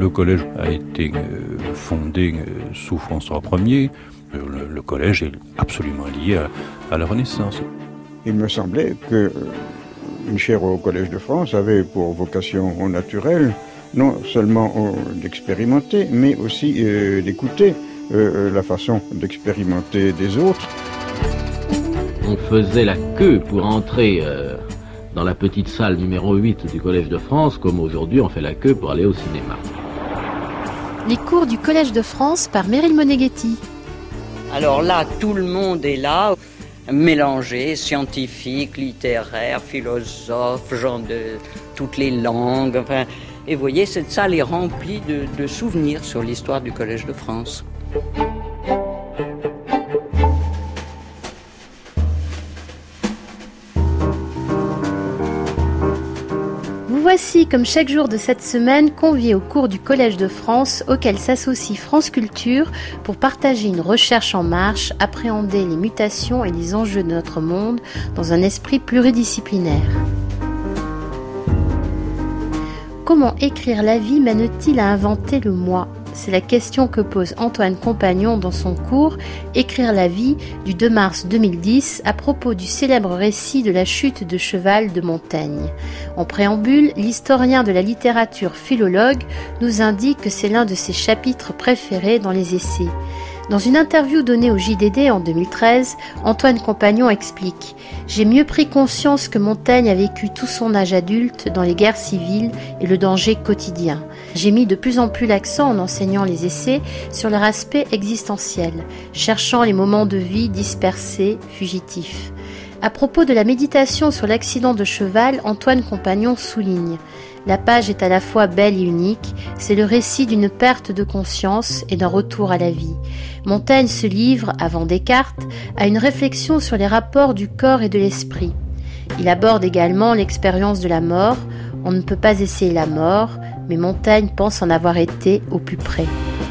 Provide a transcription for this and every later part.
Le collège a été fondé sous François Ier. Le collège est absolument lié à la Renaissance. Il me semblait que une chaire au Collège de France avait pour vocation naturelle non seulement d'expérimenter, mais aussi d'écouter la façon d'expérimenter des autres. On faisait la queue pour entrer dans la petite salle numéro 8 du Collège de France, comme aujourd'hui on fait la queue pour aller au cinéma. Les cours du Collège de France par Meryl Moneghetti. Alors là, tout le monde est là, mélangé, scientifique, littéraire, philosophe, gens de toutes les langues. Enfin, et vous voyez, cette salle est remplie de souvenirs sur l'histoire du Collège de France. Voici, comme chaque jour de cette semaine, conviés au cours du Collège de France, auquel s'associe France Culture pour partager une recherche en marche, appréhender les mutations et les enjeux de notre monde dans un esprit pluridisciplinaire. Comment écrire la vie mène-t-il à inventer le moi ? C'est la question que pose Antoine Compagnon dans son cours « Écrire la vie » du 2 mars 2010 à propos du célèbre récit de la chute de cheval de Montaigne. En préambule, l'historien de la littérature philologue nous indique que c'est l'un de ses chapitres préférés dans les essais. Dans une interview donnée au JDD en 2013, Antoine Compagnon explique « J'ai mieux pris conscience que Montaigne a vécu tout son âge adulte dans les guerres civiles et le danger quotidien. J'ai mis de plus en plus l'accent en enseignant les essais sur leur aspect existentiel, cherchant les moments de vie dispersés, fugitifs. » À propos de la méditation sur l'accident de cheval, Antoine Compagnon souligne « La page est à la fois belle et unique, c'est le récit d'une perte de conscience et d'un retour à la vie. Montaigne se livre, avant Descartes, à une réflexion sur les rapports du corps et de l'esprit. Il aborde également l'expérience de la mort. On ne peut pas essayer la mort, mais Montaigne pense en avoir été au plus près. »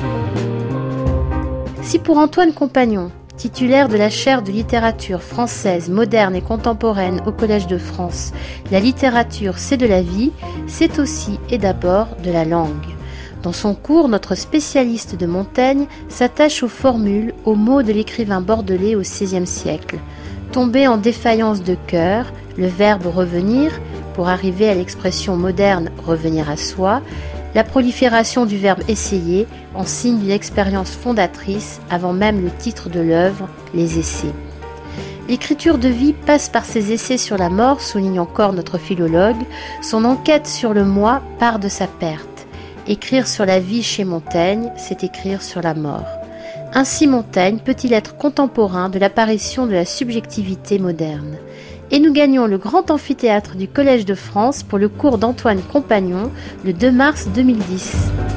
Si pour Antoine Compagnon, titulaire de la chaire de littérature française, moderne et contemporaine au Collège de France, la littérature c'est de la vie, c'est aussi et d'abord de la langue. Dans son cours, notre spécialiste de Montaigne s'attache aux formules, aux mots de l'écrivain bordelais au XVIe siècle. Tomber en défaillance de cœur, le verbe revenir, pour arriver à l'expression moderne revenir à soi, la prolifération du verbe essayer en signe d'une expérience fondatrice avant même le titre de l'œuvre, les essais. L'écriture de vie passe par ses essais sur la mort, souligne encore notre philologue. Son enquête sur le moi part de sa perte. Écrire sur la vie chez Montaigne, c'est écrire sur la mort. Ainsi Montaigne peut-il être contemporain de l'apparition de la subjectivité moderne. Et nous gagnons le grand amphithéâtre du Collège de France pour le cours d'Antoine Compagnon le 2 mars 2010.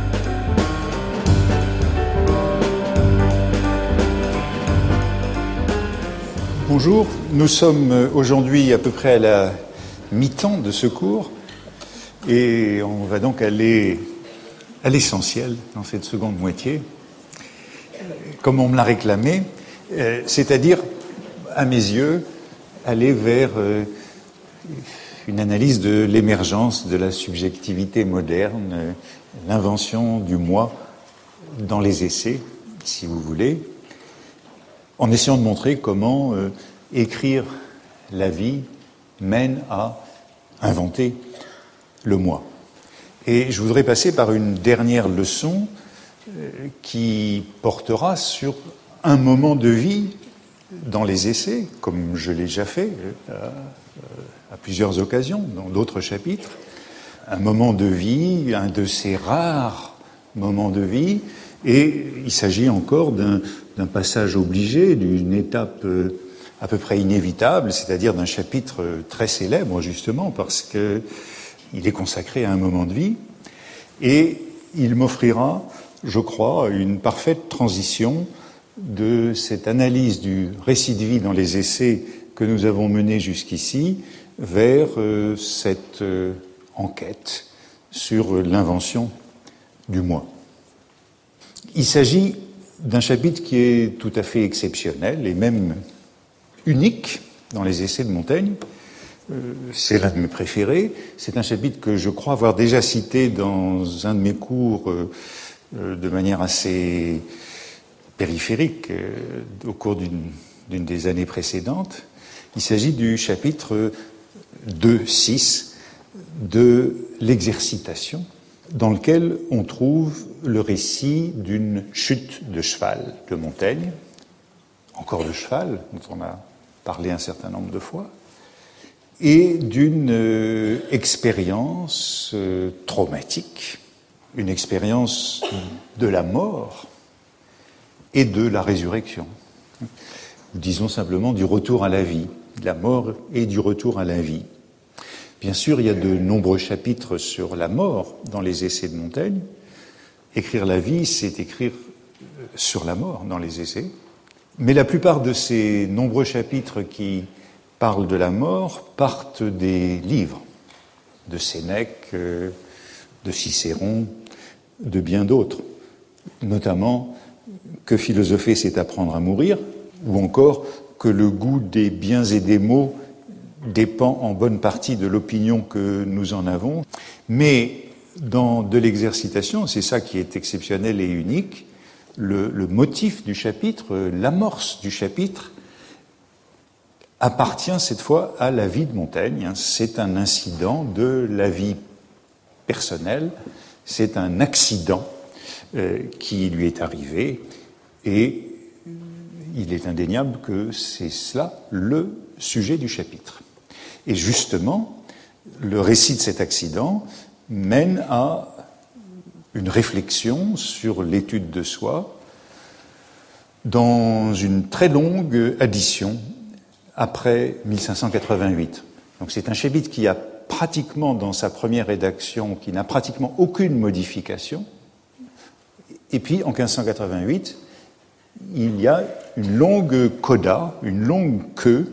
Bonjour, nous sommes aujourd'hui à peu près à la mi-temps de ce cours et on va donc aller à l'essentiel dans cette seconde moitié, comme on me l'a réclamé, c'est-à-dire, à mes yeux, aller vers une analyse de l'émergence de la subjectivité moderne, l'invention du moi dans les essais, si vous voulez, en essayant de montrer comment écrire la vie mène à inventer le moi. Et je voudrais passer par une dernière leçon qui portera sur un moment de vie dans les essais, comme je l'ai déjà fait à plusieurs occasions, dans d'autres chapitres. Un moment de vie, un de ces rares moments de vie, et il s'agit encore d'un passage obligé, d'une étape à peu près inévitable, c'est-à-dire d'un chapitre très célèbre, justement, parce qu'il est consacré à un moment de vie, et il m'offrira, je crois, une parfaite transition de cette analyse du récit de vie dans les essais que nous avons mené jusqu'ici vers cette enquête sur l'invention du moi. Il s'agit d'un chapitre qui est tout à fait exceptionnel et même unique dans les essais de Montaigne, c'est l'un de mes préférés. C'est un chapitre que je crois avoir déjà cité dans un de mes cours de manière assez périphérique au cours d'une des années précédentes. Il s'agit du chapitre 2.6 de l'exercitation, dans lequel on trouve le récit d'une chute de cheval de Montaigne, encore de cheval, dont on a parlé un certain nombre de fois, et d'une expérience traumatique, une expérience de la mort et de la résurrection. Disons simplement du retour à la vie, de la mort et du retour à la vie. Bien sûr, il y a de nombreux chapitres sur la mort dans les essais de Montaigne. Écrire la vie, c'est écrire sur la mort dans les essais. Mais la plupart de ces nombreux chapitres qui parlent de la mort partent des livres de Sénèque, de Cicéron, de bien d'autres, notamment « Que philosopher, c'est apprendre à mourir » ou encore « Que le goût des biens et des maux dépend en bonne partie de l'opinion que nous en avons ». Mais dans de l'exercitation, c'est ça qui est exceptionnel et unique, le motif du chapitre, l'amorce du chapitre, appartient cette fois à la vie de Montaigne. C'est un incident de la vie personnelle, c'est un accident qui lui est arrivé, et il est indéniable que c'est cela le sujet du chapitre. Et justement, le récit de cet accident mène à une réflexion sur l'étude de soi dans une très longue addition après 1588. Donc c'est un chapitre qui a pratiquement, dans sa première rédaction, qui n'a pratiquement aucune modification. Et puis, en 1588, il y a une longue coda, une longue queue,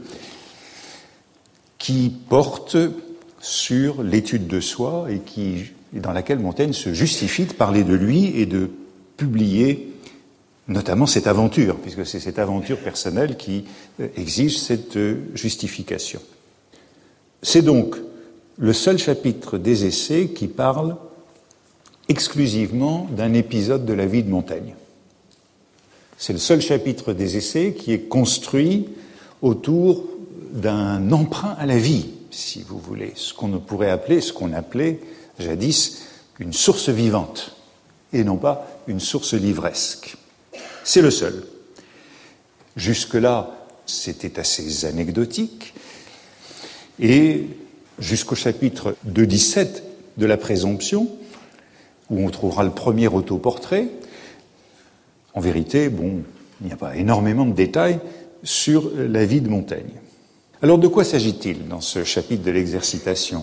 qui porte sur l'étude de soi et dans laquelle Montaigne se justifie de parler de lui et de publier notamment cette aventure, puisque c'est cette aventure personnelle qui exige cette justification. C'est donc le seul chapitre des Essais qui parle exclusivement d'un épisode de la vie de Montaigne. C'est le seul chapitre des Essais qui est construit autour d'un emprunt à la vie, si vous voulez, ce qu'on appelait jadis une source vivante, et non pas une source livresque. C'est le seul. Jusque-là, c'était assez anecdotique, et jusqu'au chapitre 2.17 de la Présomption, où on trouvera le premier autoportrait, en vérité, il n'y a pas énormément de détails sur la vie de Montaigne. Alors, de quoi s'agit-il dans ce chapitre de l'exercitation ?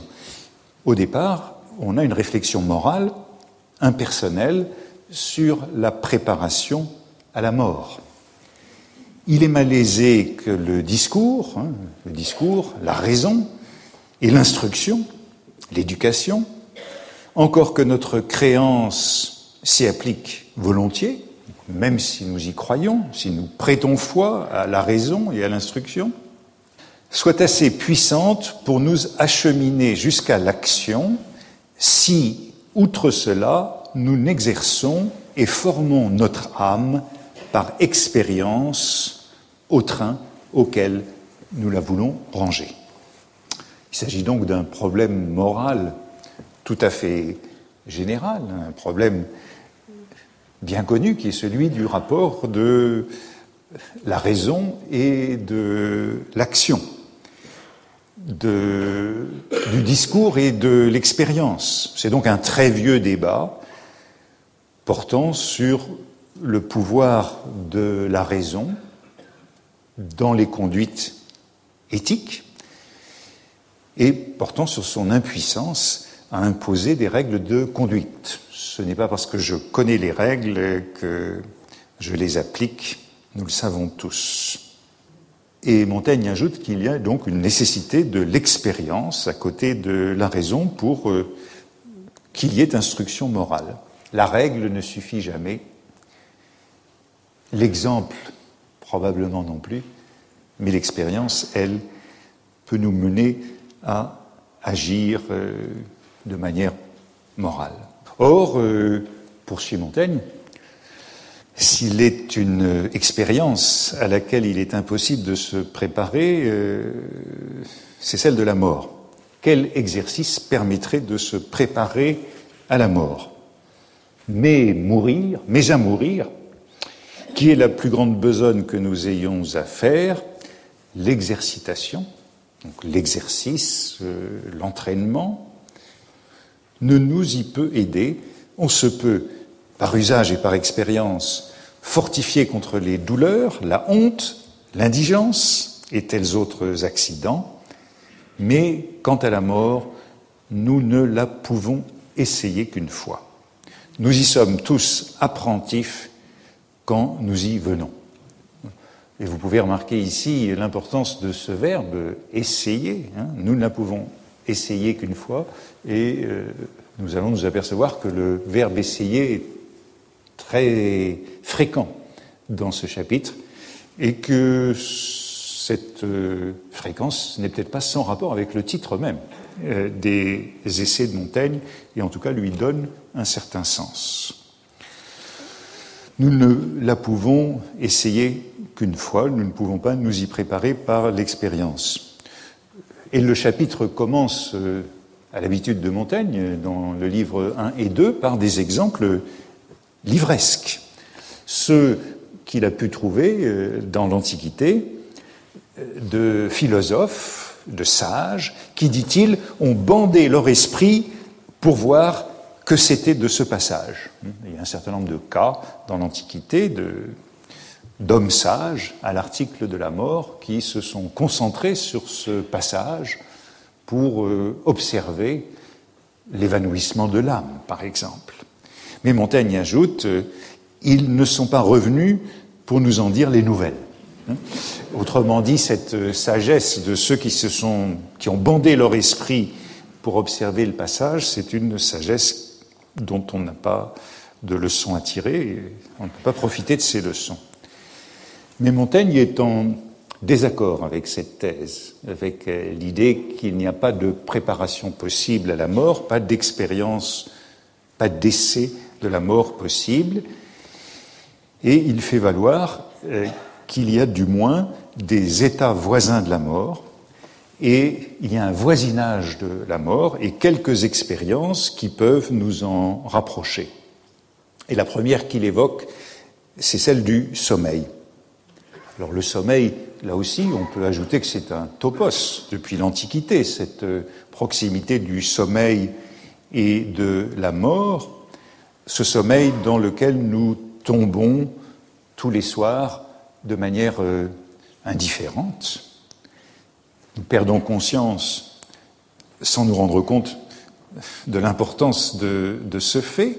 Au départ, on a une réflexion morale, impersonnelle, sur la préparation à la mort. Il est malaisé que le discours, la raison et l'instruction, l'éducation, encore que notre créance s'y applique volontiers, même si nous y croyons, si nous prêtons foi à la raison et à l'instruction, soit assez puissante pour nous acheminer jusqu'à l'action si, outre cela, nous n'exerçons et formons notre âme par expérience au train auquel nous la voulons ranger. Il s'agit donc d'un problème moral tout à fait général, un problème bien connu qui est celui du rapport de la raison et de l'action, du discours et de l'expérience. C'est donc un très vieux débat portant sur le pouvoir de la raison dans les conduites éthiques et portant sur son impuissance à imposer des règles de conduite. Ce n'est pas parce que je connais les règles que je les applique, nous le savons tous. Et Montaigne ajoute qu'il y a donc une nécessité de l'expérience à côté de la raison pour qu'il y ait instruction morale. La règle ne suffit jamais, l'exemple probablement non plus, mais l'expérience, elle, peut nous mener à agir de manière morale. Or, poursuit Montaigne, s'il est une expérience à laquelle il est impossible de se préparer, c'est celle de la mort. Quel exercice permettrait de se préparer à la mort ? Mais à mourir, qui est la plus grande besogne que nous ayons à faire ? L'exercitation, donc l'exercice, l'entraînement, ne nous y peut aider. On se peut, par usage et par expérience, fortifier contre les douleurs, la honte, l'indigence et tels autres accidents, mais quant à la mort, nous ne la pouvons essayer qu'une fois. Nous y sommes tous apprentifs quand nous y venons. Et vous pouvez remarquer ici l'importance de ce verbe « essayer ». Nous ne la pouvons essayer qu'une fois, et nous allons nous apercevoir que le verbe « essayer » est très fréquent dans ce chapitre, et que cette fréquence n'est peut-être pas sans rapport avec le titre même des essais de Montaigne, et en tout cas lui donne un certain sens. Nous ne la pouvons essayer qu'une fois, nous ne pouvons pas nous y préparer par l'expérience. Et le chapitre commence, à l'habitude de Montaigne, dans le livre 1 et 2, par des exemples livresques. Ceux qu'il a pu trouver dans l'Antiquité de philosophes, de sages, qui, dit-il, ont bandé leur esprit pour voir que c'était de ce passage. Il y a un certain nombre de cas dans l'Antiquité d'hommes sages à l'article de la mort qui se sont concentrés sur ce passage pour observer l'évanouissement de l'âme, par exemple. Mais Montaigne ajoute, ils ne sont pas revenus pour nous en dire les nouvelles. Autrement dit, cette sagesse de ceux qui ont bandé leur esprit pour observer le passage, c'est une sagesse dont on n'a pas de leçons à tirer, et on ne peut pas profiter de ces leçons. Mais Montaigne est en désaccord avec cette thèse, avec l'idée qu'il n'y a pas de préparation possible à la mort, pas d'expérience, pas d'essai de la mort possible, et il fait valoir qu'il y a du moins des états voisins de la mort, et il y a un voisinage de la mort et quelques expériences qui peuvent nous en rapprocher. Et la première qu'il évoque, c'est celle du sommeil. Alors le sommeil, là aussi, on peut ajouter que c'est un topos depuis l'Antiquité, cette proximité du sommeil et de la mort, ce sommeil dans lequel nous tombons tous les soirs de manière indifférente. Nous perdons conscience sans nous rendre compte de l'importance de ce fait.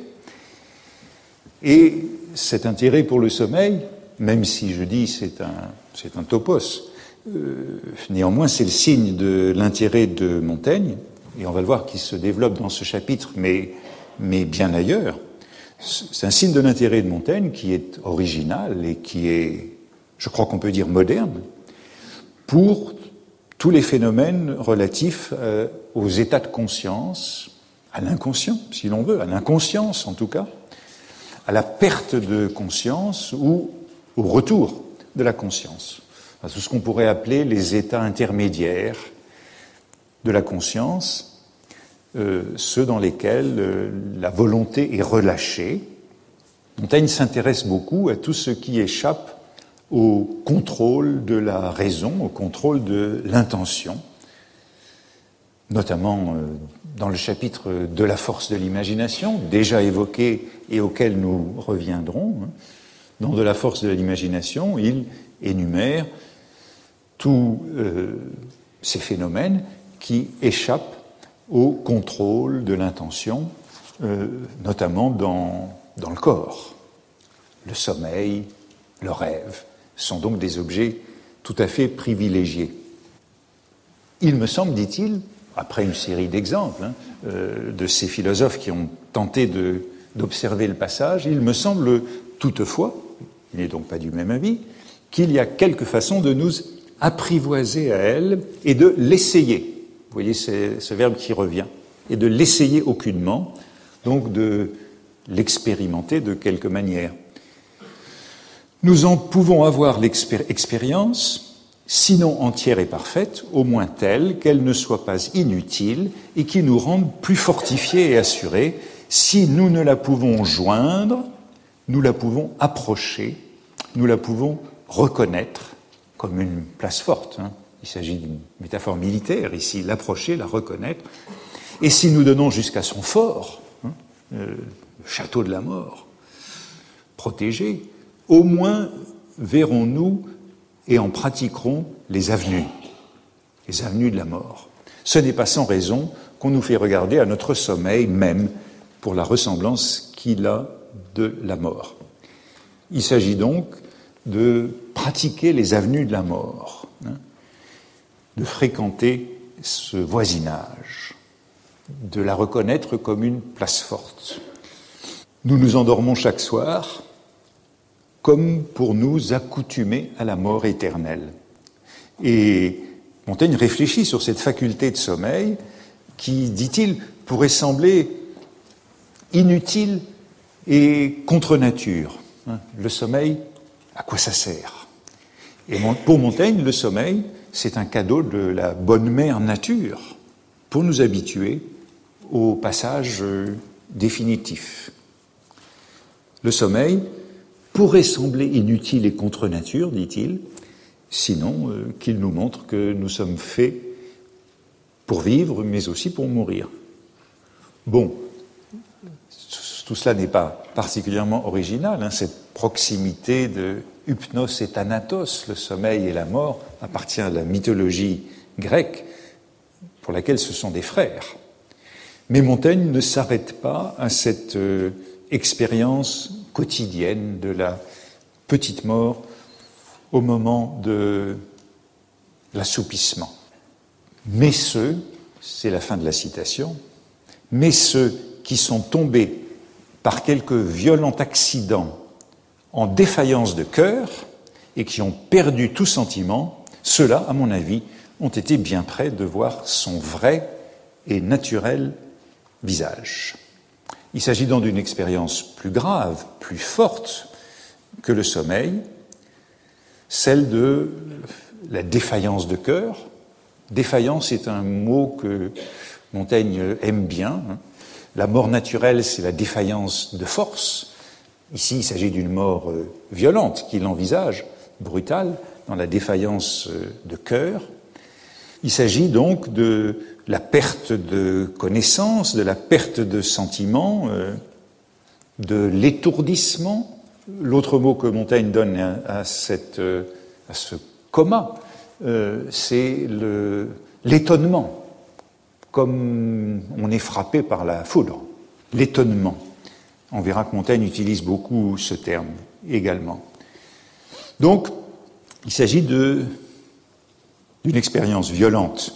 Et cet intérêt pour le sommeil, même si je dis c'est un topos, néanmoins c'est le signe de l'intérêt de Montaigne, et on va le voir qui se développe dans ce chapitre, mais bien ailleurs. C'est un signe de l'intérêt de Montaigne qui est original et qui est, je crois qu'on peut dire, moderne, pour tous les phénomènes relatifs aux états de conscience, à l'inconscient, si l'on veut, à l'inconscience en tout cas, à la perte de conscience ou au retour de la conscience. Tout ce qu'on pourrait appeler les états intermédiaires de la conscience, ceux dans lesquels la volonté est relâchée. Montaigne s'intéresse beaucoup à tout ce qui échappe au contrôle de la raison, au contrôle de l'intention, notamment dans le chapitre de la force de l'imagination, déjà évoqué et auquel nous reviendrons. Dans de la force de l'imagination, il énumère tous ces phénomènes qui échappent au contrôle de l'intention, notamment dans le corps. Le sommeil, le rêve sont donc des objets tout à fait privilégiés. Il me semble, dit-il, après une série d'exemples de ces philosophes qui ont tenté d'observer le passage, il me semble toutefois, il n'est donc pas du même avis, qu'il y a quelques façons de nous apprivoiser à elle et de l'essayer. Vous voyez ce verbe qui revient. Et de l'essayer aucunement, donc de l'expérimenter de quelque manière. Nous en pouvons avoir l'expérience, sinon entière et parfaite, au moins telle qu'elle ne soit pas inutile et qui nous rende plus fortifiés et assurés. Si nous ne la pouvons joindre, nous la pouvons approcher, nous la pouvons reconnaître comme une place forte. Il s'agit d'une métaphore militaire ici, l'approcher, la reconnaître. Et si nous donnons jusqu'à son fort, le château de la mort, protégé, au moins verrons-nous et en pratiquerons les avenues de la mort. Ce n'est pas sans raison qu'on nous fait regarder à notre sommeil même pour la ressemblance qu'il a de la mort. Il s'agit donc de pratiquer les avenues de la mort, de fréquenter ce voisinage, de la reconnaître comme une place forte. Nous nous endormons chaque soir comme pour nous accoutumer à la mort éternelle. Et Montaigne réfléchit sur cette faculté de sommeil qui, dit-il, pourrait sembler inutile et contre nature. Le sommeil, à quoi ça sert ? Et pour Montaigne, le sommeil, c'est un cadeau de la bonne mère nature pour nous habituer au passage définitif. Le sommeil pourrait sembler inutile et contre nature, dit-il, sinon qu'il nous montre que nous sommes faits pour vivre, mais aussi pour mourir. Bon, tout cela n'est pas particulièrement original, cette proximité de hypnos et thanatos, le sommeil et la mort, appartient à la mythologie grecque, pour laquelle ce sont des frères. Mais Montaigne ne s'arrête pas à cette expérience quotidienne de la petite mort au moment de l'assoupissement. Mais ceux, c'est la fin de la citation, mais ceux qui sont tombés par quelque violent accident en défaillance de cœur et qui ont perdu tout sentiment, ceux-là, à mon avis, ont été bien près de voir son vrai et naturel visage. Il s'agit donc d'une expérience plus grave, plus forte que le sommeil, celle de la défaillance de cœur. Défaillance est un mot que Montaigne aime bien. La mort naturelle, c'est la défaillance de force. Ici, il s'agit d'une mort violente qu'il envisage, brutale, dans la défaillance de cœur. Il s'agit donc de la perte de connaissance, de la perte de sentiment, de l'étourdissement. L'autre mot que Montaigne donne à ce coma, c'est l'étonnement, comme on est frappé par la foudre. L'étonnement. On verra que Montaigne utilise beaucoup ce terme également. Donc, il s'agit d'une expérience violente,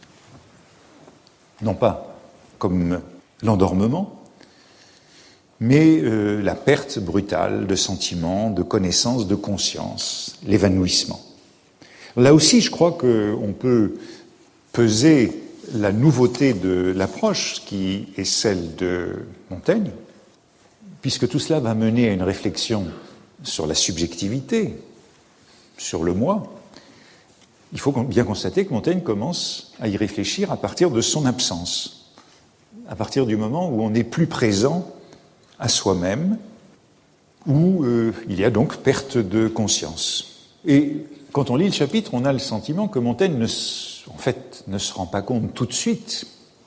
non pas comme l'endormement, mais la perte brutale de sentiments, de connaissances, de conscience, l'évanouissement. Là aussi, je crois qu'on peut peser la nouveauté de l'approche qui est celle de Montaigne, puisque tout cela va mener à une réflexion sur la subjectivité, sur le moi. Il faut bien constater que Montaigne commence à y réfléchir à partir de son absence, à partir du moment où on n'est plus présent à soi-même, où il y a donc perte de conscience. Et quand on lit le chapitre, on a le sentiment que Montaigne ne se rend pas compte tout de suite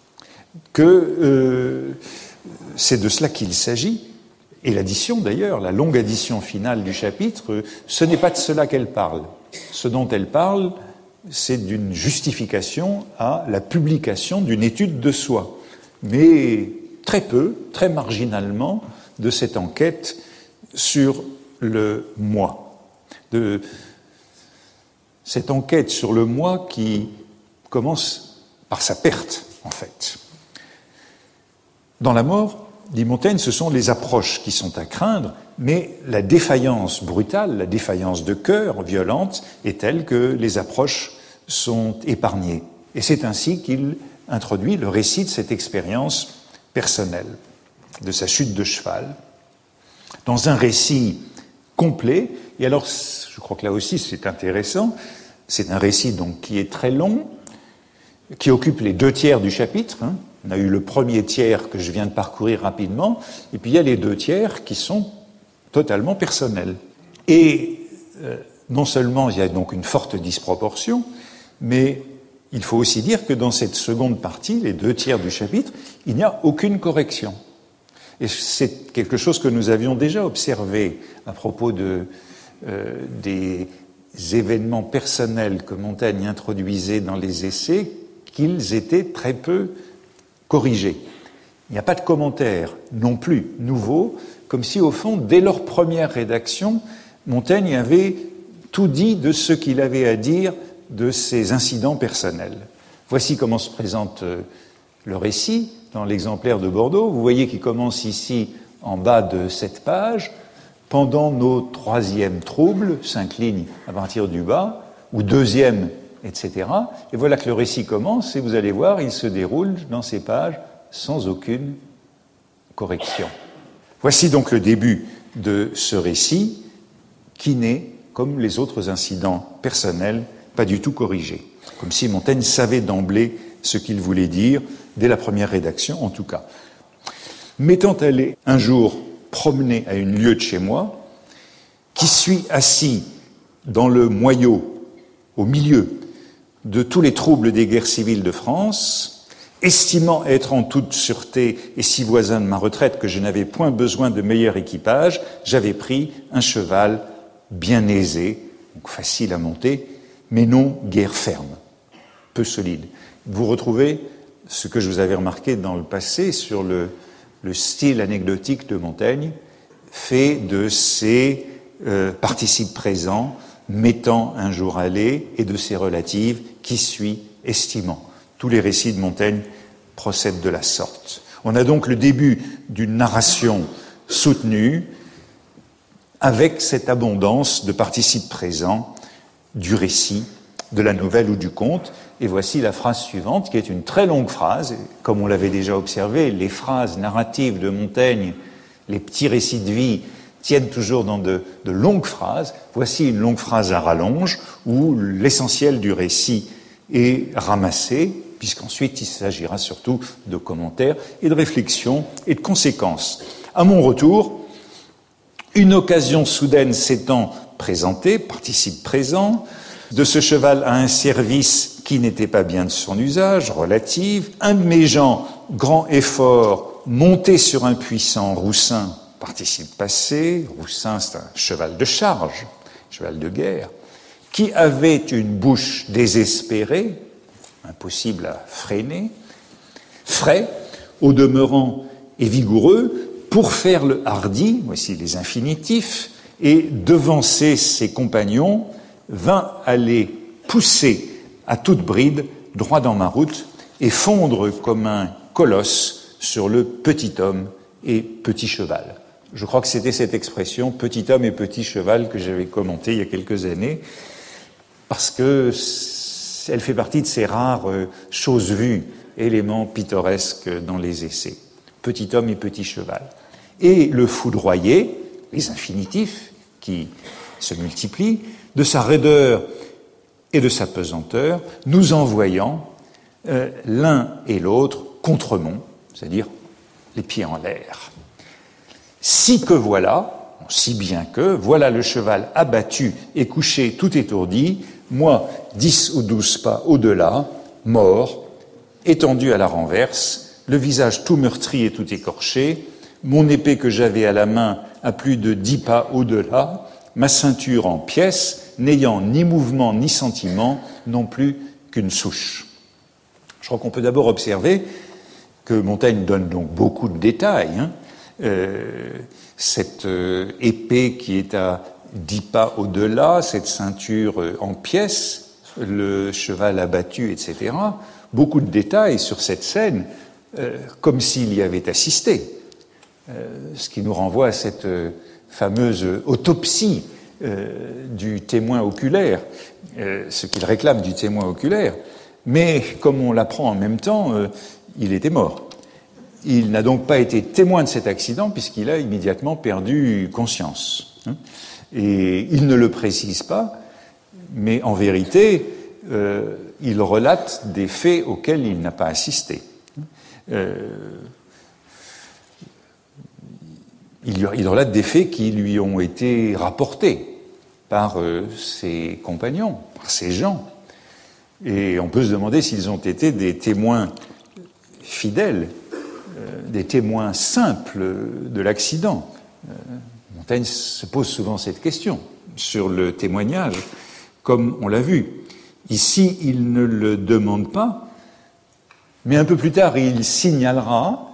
que c'est de cela qu'il s'agit. Et l'addition, d'ailleurs, la longue addition finale du chapitre, ce n'est pas de cela qu'elle parle. Ce dont elle parle, c'est d'une justification à la publication d'une étude de soi. Mais très peu, très marginalement, de cette enquête sur le moi. De cette enquête sur le moi qui commence par sa perte, en fait. Dans la mort, dit Montaigne, ce sont les approches qui sont à craindre, mais la défaillance brutale, la défaillance de cœur violente est telle que les approches sont épargnées. Et c'est ainsi qu'il introduit le récit de cette expérience personnelle, de sa chute de cheval, dans un récit complet. Et alors, je crois que là aussi c'est intéressant, c'est un récit donc qui est très long, qui occupe les 2 tiers du chapitre. On a eu le premier tiers que je viens de parcourir rapidement, et puis il y a les 2 tiers qui sont totalement personnels. Et non seulement il y a donc une forte disproportion, mais il faut aussi dire que dans cette seconde partie, les 2 tiers du chapitre, il n'y a aucune correction. Et c'est quelque chose que nous avions déjà observé à propos des événements personnels que Montaigne introduisait dans les essais, qu'ils étaient très peu corrigés. Il n'y a pas de commentaires non plus nouveaux, comme si au fond, dès leur première rédaction, Montaigne avait tout dit de ce qu'il avait à dire de ses incidents personnels. Voici comment se présente le récit dans l'exemplaire de Bordeaux. Vous voyez qu'il commence ici en bas de cette page. Pendant nos 3e troubles, 5 lignes à partir du bas, ou 2e, etc. Et voilà que le récit commence, et vous allez voir, il se déroule dans ces pages sans aucune correction. Voici donc le début de ce récit, qui n'est, comme les autres incidents personnels, pas du tout corrigé. Comme si Montaigne savait d'emblée ce qu'il voulait dire, dès la première rédaction en tout cas. M'étant allé un jour promener à une lieue de chez moi, qui suis assis dans le moyau, au milieu de tous les troubles des guerres civiles de France, estimant être en toute sûreté et si voisin de ma retraite que je n'avais point besoin de meilleur équipage, j'avais pris un cheval bien aisé, donc facile à monter, mais non guère ferme, peu solide. Vous retrouvez ce que je vous avais remarqué dans le passé sur le style anecdotique de Montaigne, fait de ses participes présents, mettant un jour aller, et de ses relatives, qui suit, estimant. Tous les récits de Montaigne procèdent de la sorte. On a donc le début d'une narration soutenue, avec cette abondance de participes présents du récit, de la nouvelle ou du conte. Et voici la phrase suivante, qui est une très longue phrase. Comme on l'avait déjà observé, les phrases narratives de Montaigne, les petits récits de vie, tiennent toujours dans de longues phrases. Voici une longue phrase à rallonge, où l'essentiel du récit est ramassé, puisqu'ensuite il s'agira surtout de commentaires et de réflexions et de conséquences. À mon retour, une occasion soudaine s'étant présentée, participe présent, de ce cheval à un service qui n'était pas bien de son usage, relative, un de mes gens, grand et fort, monté sur un puissant roussin, participe passé, roussin c'est un cheval de charge, cheval de guerre, qui avait une bouche désespérée, impossible à freiner, frais, au demeurant et vigoureux, pour faire le hardi, voici les infinitifs, et devancer ses compagnons, vint aller pousser à toute bride droit dans ma route et fondre comme un colosse sur le petit homme et petit cheval. Je crois que c'était cette expression, petit homme et petit cheval, que j'avais commentée il y a quelques années, parce que elle fait partie de ces rares choses vues, éléments pittoresques dans les essais. Petit homme et petit cheval. Et le foudroyer, les infinitifs qui se multiplient, de sa raideur et de sa pesanteur, nous envoyant l'un et l'autre contremont, c'est-à-dire les pieds en l'air. Si que voilà, si bien que, voilà le cheval abattu et couché tout étourdi, moi 10 ou 12 pas au-delà, mort, étendu à la renverse, le visage tout meurtri et tout écorché, mon épée que j'avais à la main à plus de 10 pas au-delà, ma ceinture en pièces, n'ayant ni mouvement ni sentiment, non plus qu'une souche. Je crois qu'on peut d'abord observer que Montaigne donne donc beaucoup de détails. Cette épée qui est à 10 pas au-delà, cette ceinture en pièces, le cheval abattu, etc. Beaucoup de détails sur cette scène, comme s'il y avait assisté. Ce qui nous renvoie à cette fameuse autopsie du témoin oculaire, ce qu'il réclame du témoin oculaire. Mais comme on l'apprend en même temps, il était mort. Il n'a donc pas été témoin de cet accident puisqu'il a immédiatement perdu conscience. Et il ne le précise pas, mais en vérité, il relate des faits auxquels il n'a pas assisté. Il relate des faits qui lui ont été rapportés par ses compagnons, par ses gens. Et on peut se demander s'ils ont été des témoins fidèles, des témoins simples de l'accident. Montaigne se pose souvent cette question sur le témoignage, comme on l'a vu. Ici, il ne le demande pas, mais un peu plus tard, il signalera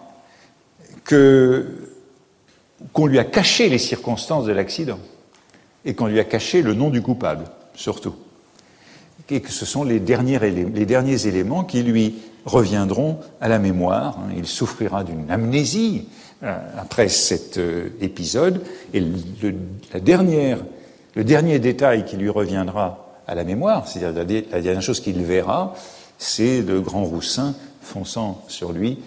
qu'on lui a caché les circonstances de l'accident et qu'on lui a caché le nom du coupable, surtout. Et que ce sont les derniers éléments qui lui reviendront à la mémoire. Il souffrira d'une amnésie après cet épisode, et le dernier détail qui lui reviendra à la mémoire, c'est-à-dire la dernière chose qu'il verra, c'est le grand Roussin fonçant sur lui,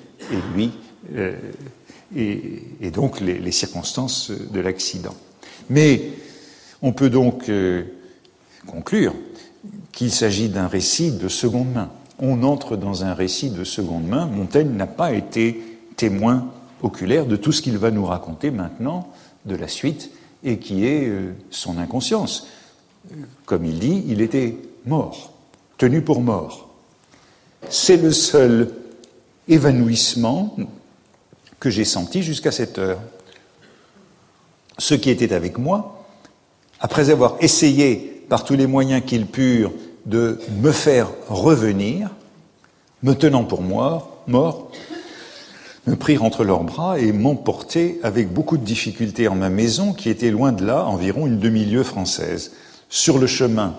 et donc les circonstances de l'accident. Mais on peut donc conclure qu'il s'agit d'un récit de seconde main. On entre dans un récit de seconde main. Montaigne n'a pas été témoin oculaire de tout ce qu'il va nous raconter maintenant de la suite, et qui est son inconscience. Comme il dit, il était mort, tenu pour mort. C'est le seul évanouissement que j'ai senti jusqu'à cette heure. Ceux qui étaient avec moi, après avoir essayé par tous les moyens qu'ils purent de me faire revenir, me tenant pour mort, me prirent entre leurs bras et m'emportaient avec beaucoup de difficulté en ma maison, qui était loin de là, environ une demi-lieue française. Sur le chemin,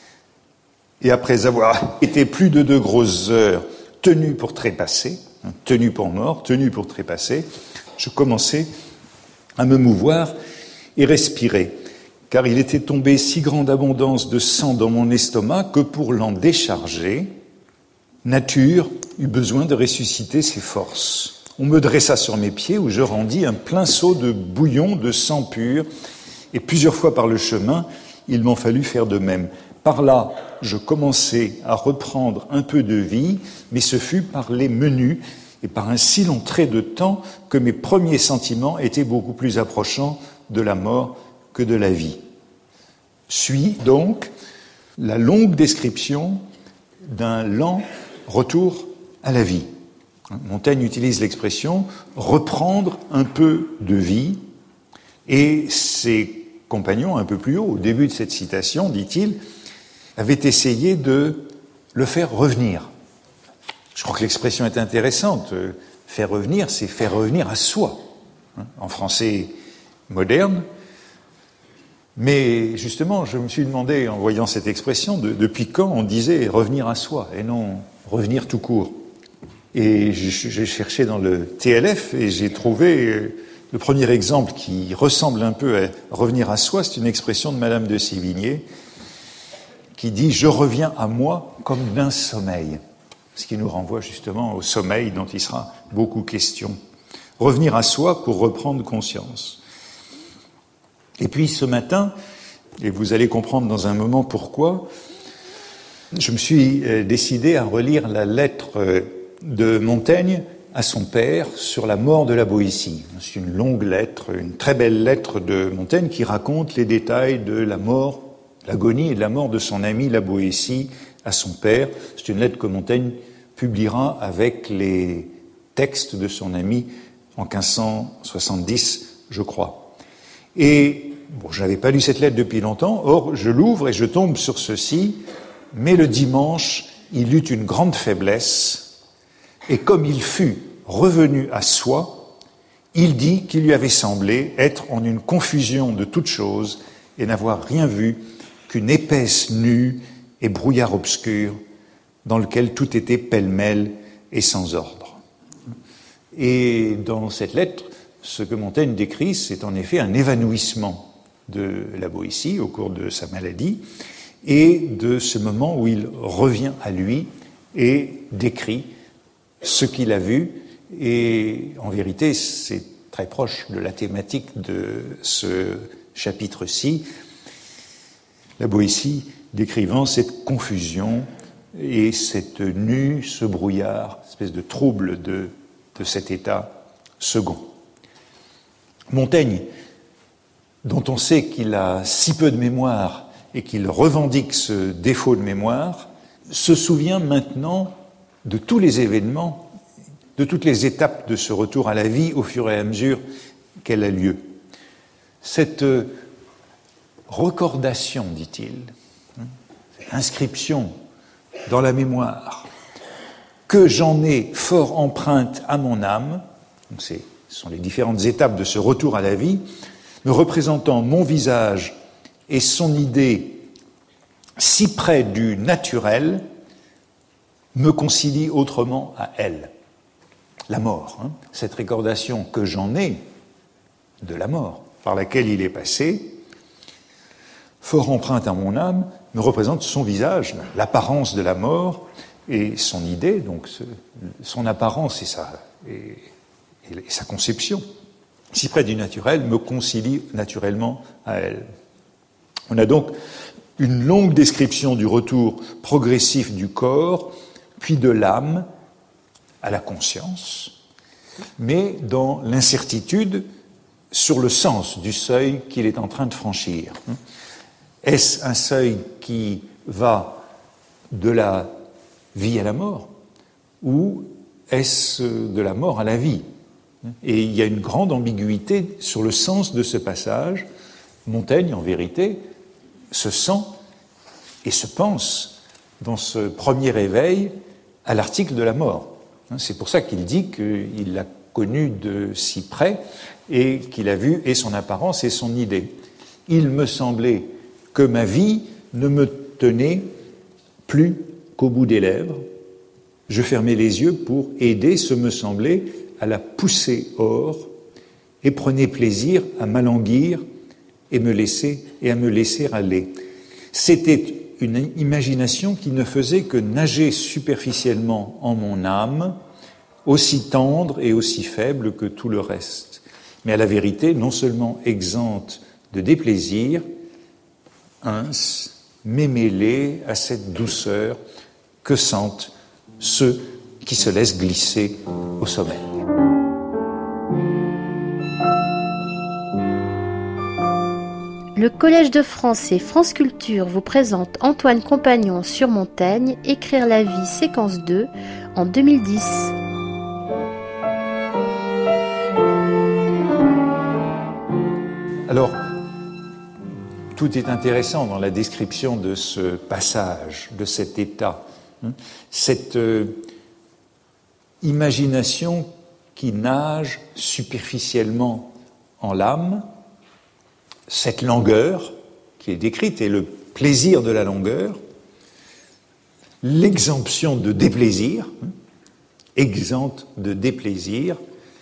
et après avoir été plus de 2 grosses heures tenu pour trépasser, tenu pour mort, tenu pour trépasser, je commençais à me mouvoir et respirer, car il était tombé si grande abondance de sang dans mon estomac que pour l'en décharger, nature eut besoin de ressusciter ses forces. On me dressa sur mes pieds où je rendis un plein seau de bouillon de sang pur, et plusieurs fois par le chemin, il m'en fallut faire de même. Par là, je commençai à reprendre un peu de vie, mais ce fut par les menus et par un si long trait de temps que mes premiers sentiments étaient beaucoup plus approchants de la mort que de la vie. Suit donc la longue description d'un lent retour à la vie. Montaigne utilise l'expression « reprendre un peu de vie » et ses compagnons, un peu plus haut, au début de cette citation, dit-il, avaient essayé de le faire revenir. Je crois que l'expression est intéressante. Faire revenir, c'est faire revenir à soi, en français moderne. Mais justement, je me suis demandé, en voyant cette expression, depuis quand on disait revenir à soi et non revenir tout court. Et j'ai cherché dans le TLF et j'ai trouvé le premier exemple qui ressemble un peu à revenir à soi, c'est une expression de Madame de Sévigné qui dit « Je reviens à moi comme d'un sommeil », ce qui nous renvoie justement au sommeil dont il sera beaucoup question. Revenir à soi pour reprendre conscience. Et puis ce matin, et vous allez comprendre dans un moment pourquoi, je me suis décidé à relire la lettre de Montaigne à son père sur la mort de la Boétie. C'est une longue lettre, une très belle lettre de Montaigne qui raconte les détails de la mort, l'agonie et de la mort de son ami la Boétie à son père. C'est une lettre que Montaigne publiera avec les textes de son ami en 1570, je crois. Et bon, je n'avais pas lu cette lettre depuis longtemps, or je l'ouvre et je tombe sur ceci, mais le dimanche, il eut une grande faiblesse, et comme il fut revenu à soi, il dit qu'il lui avait semblé être en une confusion de toutes choses et n'avoir rien vu qu'une épaisse nue et brouillard obscur dans lequel tout était pêle-mêle et sans ordre. Et dans cette lettre, ce que Montaigne décrit, c'est en effet un évanouissement de la Boétie au cours de sa maladie et de ce moment où il revient à lui et décrit ce qu'il a vu. Et en vérité, c'est très proche de la thématique de ce chapitre-ci. La Boétie décrivant cette confusion et cette nue, ce brouillard, espèce de trouble de cet état second. Montaigne, dont on sait qu'il a si peu de mémoire et qu'il revendique ce défaut de mémoire, se souvient maintenant de tous les événements, de toutes les étapes de ce retour à la vie au fur et à mesure qu'elle a lieu. Cette recordation, dit-il, cette inscription dans la mémoire, que j'en ai fort empreinte à mon âme, donc ce sont les différentes étapes de ce retour à la vie, me représentant mon visage et son idée si près du naturel, me concilie autrement à elle. La mort, cette recordation que j'en ai de la mort par laquelle il est passé, fort empreinte à mon âme, me représente son visage, l'apparence de la mort et son idée, donc son apparence et sa conception, si près du naturel, me concilie naturellement à elle. On a donc une longue description du retour progressif du corps, puis de l'âme à la conscience, mais dans l'incertitude sur le sens du seuil qu'il est en train de franchir. Est-ce un seuil qui va de la vie à la mort, ou est-ce de la mort à la vie? Et il y a une grande ambiguïté sur le sens de ce passage. Montaigne, en vérité, se sent et se pense dans ce premier réveil à l'article de la mort. C'est pour ça qu'il dit qu'il l'a connu de si près et qu'il a vu et son apparence et son idée. Il me semblait que ma vie ne me tenait plus qu'au bout des lèvres. Je fermais les yeux pour aider ce me semblait à la pousser hors et prenais plaisir à m'alanguir et à me laisser aller. C'était une imagination qui ne faisait que nager superficiellement en mon âme, aussi tendre et aussi faible que tout le reste, mais à la vérité non seulement exempte de déplaisir, m'émêler à cette douceur que sentent ceux qui se laissent glisser au sommeil. Le Collège de France et France Culture vous présente Antoine Compagnon sur Montaigne, Écrire la vie, séquence 2, en 2010. Alors, tout est intéressant dans la description de ce passage, de cet état, cette imagination qui nage superficiellement en l'âme, cette langueur qui est décrite et le plaisir de la langueur, l'exemption de déplaisir, exempte de déplaisir,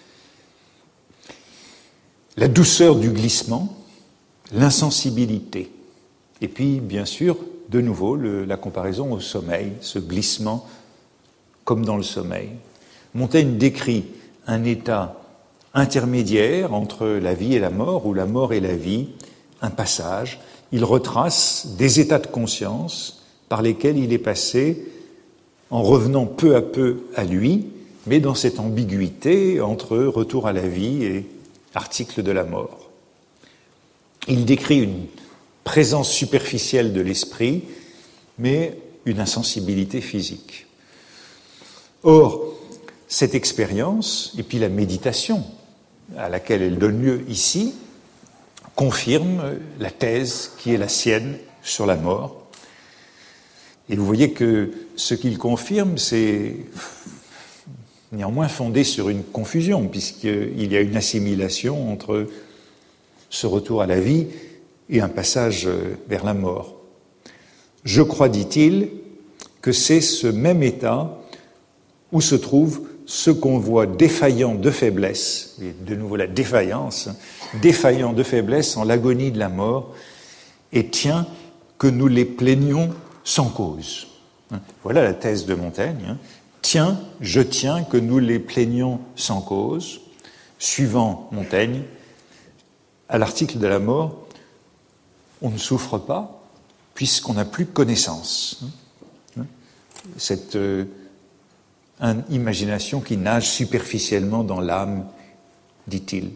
la douceur du glissement, l'insensibilité. Et puis, bien sûr, de nouveau, la comparaison au sommeil, ce glissement comme dans le sommeil. Montaigne décrit un état intermédiaire entre la vie et la mort, ou la mort et la vie, un passage. Il retrace des états de conscience par lesquels il est passé en revenant peu à peu à lui, mais dans cette ambiguïté entre retour à la vie et article de la mort. Il décrit une présence superficielle de l'esprit, mais une insensibilité physique. Or, cette expérience, et puis la méditation à laquelle elle donne lieu ici, confirme la thèse qui est la sienne sur la mort. Et vous voyez que ce qu'il confirme, c'est néanmoins fondé sur une confusion, puisqu'il y a une assimilation entre ce retour à la vie et un passage vers la mort. Je crois, dit-il, que c'est ce même état où se trouve ce qu'on voit défaillant de faiblesse, et de nouveau la défaillance, défaillant de faiblesse en l'agonie de la mort, et tient que nous les plaignons sans cause. Voilà la thèse de Montaigne. Tiens, je tiens que nous les plaignons sans cause. Suivant Montaigne, à l'article de la mort, on ne souffre pas puisqu'on n'a plus connaissance. Cette imagination qui nage superficiellement dans l'âme, dit-il.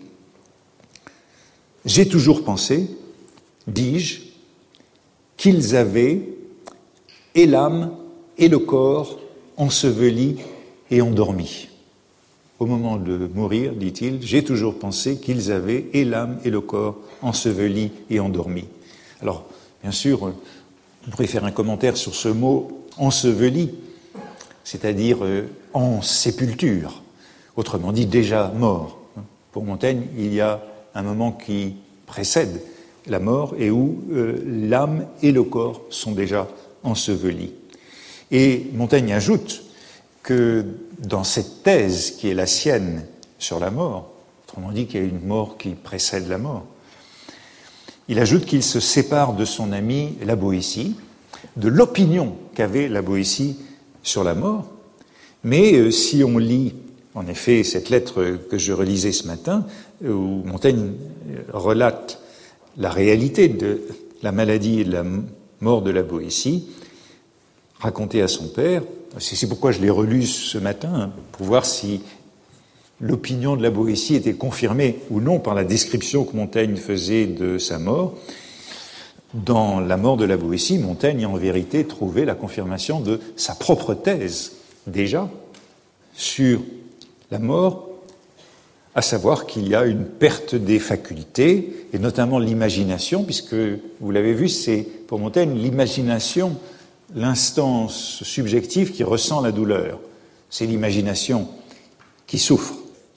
J'ai toujours pensé, dis-je, qu'ils avaient et l'âme et le corps ensevelis et endormis. Au moment de mourir, dit-il, j'ai toujours pensé qu'ils avaient et l'âme et le corps ensevelis et endormis. Alors, bien sûr, on pourrait faire un commentaire sur ce mot enseveli, c'est-à-dire en sépulture, autrement dit déjà mort. Pour Montaigne, il y a un moment qui précède la mort et où l'âme et le corps sont déjà ensevelis. Et Montaigne ajoute que dans cette thèse qui est la sienne sur la mort, autrement dit qu'il y a une mort qui précède la mort, il ajoute qu'il se sépare de son ami la Boétie, de l'opinion qu'avait la Boétie sur la mort, mais si on lit en effet cette lettre que je relisais ce matin, où Montaigne relate la réalité de la maladie et de la mort de la Boétie, racontée à son père, c'est pourquoi je l'ai relu ce matin, pour voir si l'opinion de la Boétie était confirmée ou non par la description que Montaigne faisait de sa mort. Dans la mort de la Boétie, Montaigne a en vérité trouvé la confirmation de sa propre thèse, déjà, sur la mort, à savoir qu'il y a une perte des facultés, et notamment l'imagination, puisque, vous l'avez vu, c'est pour Montaigne l'imagination, l'instance subjective qui ressent la douleur. C'est l'imagination qui souffre.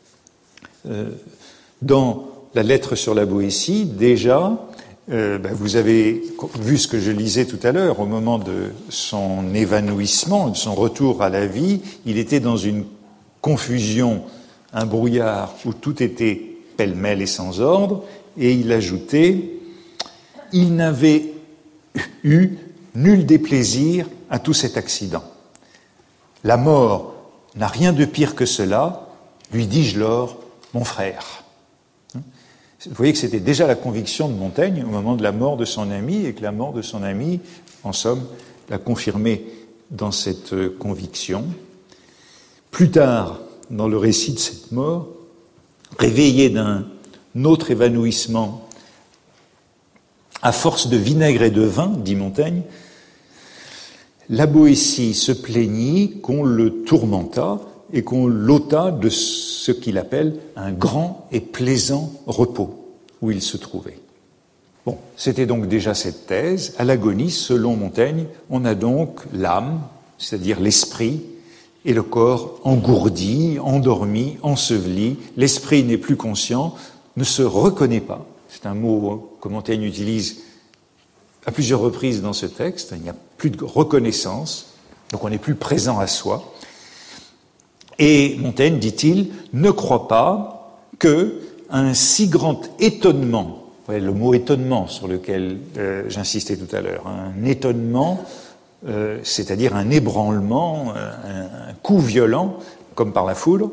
Dans la lettre sur la Boétie, déjà, vous avez vu ce que je lisais tout à l'heure, au moment de son évanouissement, de son retour à la vie, il était dans une confusion, un brouillard où tout était pêle-mêle et sans ordre, et il ajoutait « Il n'avait eu nul déplaisir à tout cet accident. La mort n'a rien de pire que cela, lui dis-je lors, mon frère. » Vous voyez que c'était déjà la conviction de Montaigne au moment de la mort de son ami, et que la mort de son ami, en somme, l'a confirmé dans cette conviction. Plus tard, dans le récit de cette mort, réveillé d'un autre évanouissement, à force de vinaigre et de vin, dit Montaigne, la Boétie se plaignit qu'on le tourmentât et qu'on l'ôtât de ce qu'il appelle un grand et plaisant repos où il se trouvait. Bon, c'était donc déjà cette thèse. À l'agonie, selon Montaigne, on a donc l'âme, c'est-à-dire l'esprit, et le corps engourdi, endormi, enseveli. L'esprit n'est plus conscient, ne se reconnaît pas. C'est un mot que Montaigne utilise à plusieurs reprises dans ce texte. Il n'y a plus de reconnaissance, donc on n'est plus présent à soi. Et Montaigne, dit-il, ne croit pas qu'un si grand étonnement, le mot étonnement sur lequel j'insistais tout à l'heure, un étonnement, c'est-à-dire un ébranlement, un coup violent, comme par la foudre,